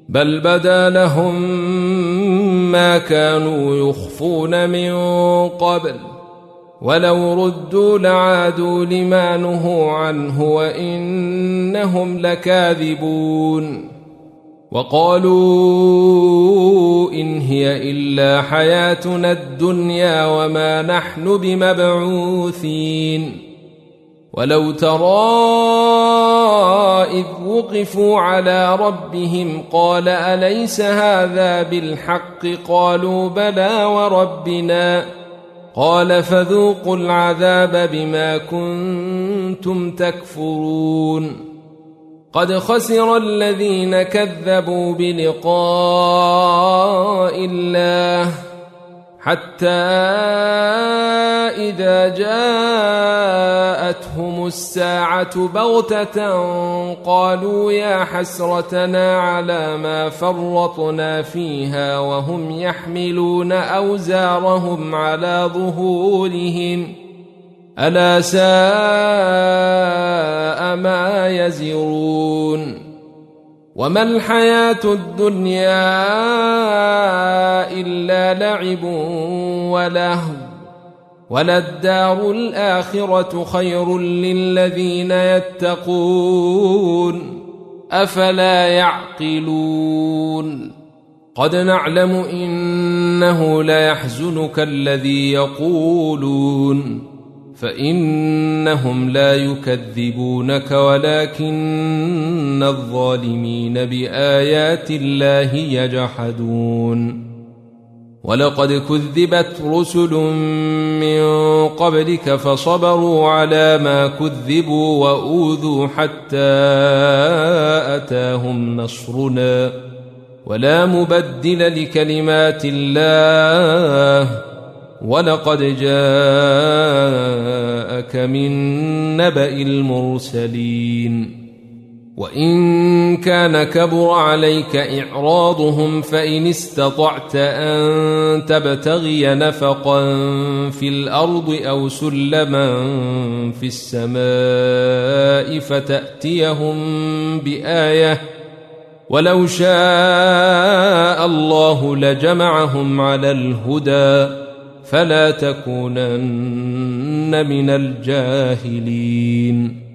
بل بدا لهم ما كانوا يخفون من قبل ولو ردوا لعادوا لما نهوا عنه وإنهم لكاذبون وقالوا إن هي إلا حياتنا الدنيا وما نحن بمبعوثين ولو ترى إذ وقفوا على ربهم قال أليس هذا بالحق قالوا بلى وربنا قال فذوقوا العذاب بما كنتم تكفرون قد خسر الذين كذبوا بلقاء الله حتى إذا جاءتهم الساعة بغتة قالوا يا حسرتنا على ما فرطنا فيها وهم يحملون أوزارهم على ظهورهم ألا ساء ما يزرون وما الحياة الدنيا إلا لعب ولهو وللدار الآخرة خير للذين يتقون أفلا يعقلون قد نعلم إنه ليحزنك الذي يقولون فإنهم لا يكذبونك ولكن الظالمين بآيات الله يجحدون ولقد كذبت رسل من قبلك فصبروا على ما كذبوا وأوذوا حتى أتاهم نصرنا ولا مبدل لكلمات الله ولقد جاءك من نبأ المرسلين وإن كان كبر عليك إعراضهم فإن استطعت أن تبتغي نفقا في الأرض أو سلما في السماء فتأتيهم بآية ولو شاء الله لجمعهم على الهدى فلا تكونن من الجاهلين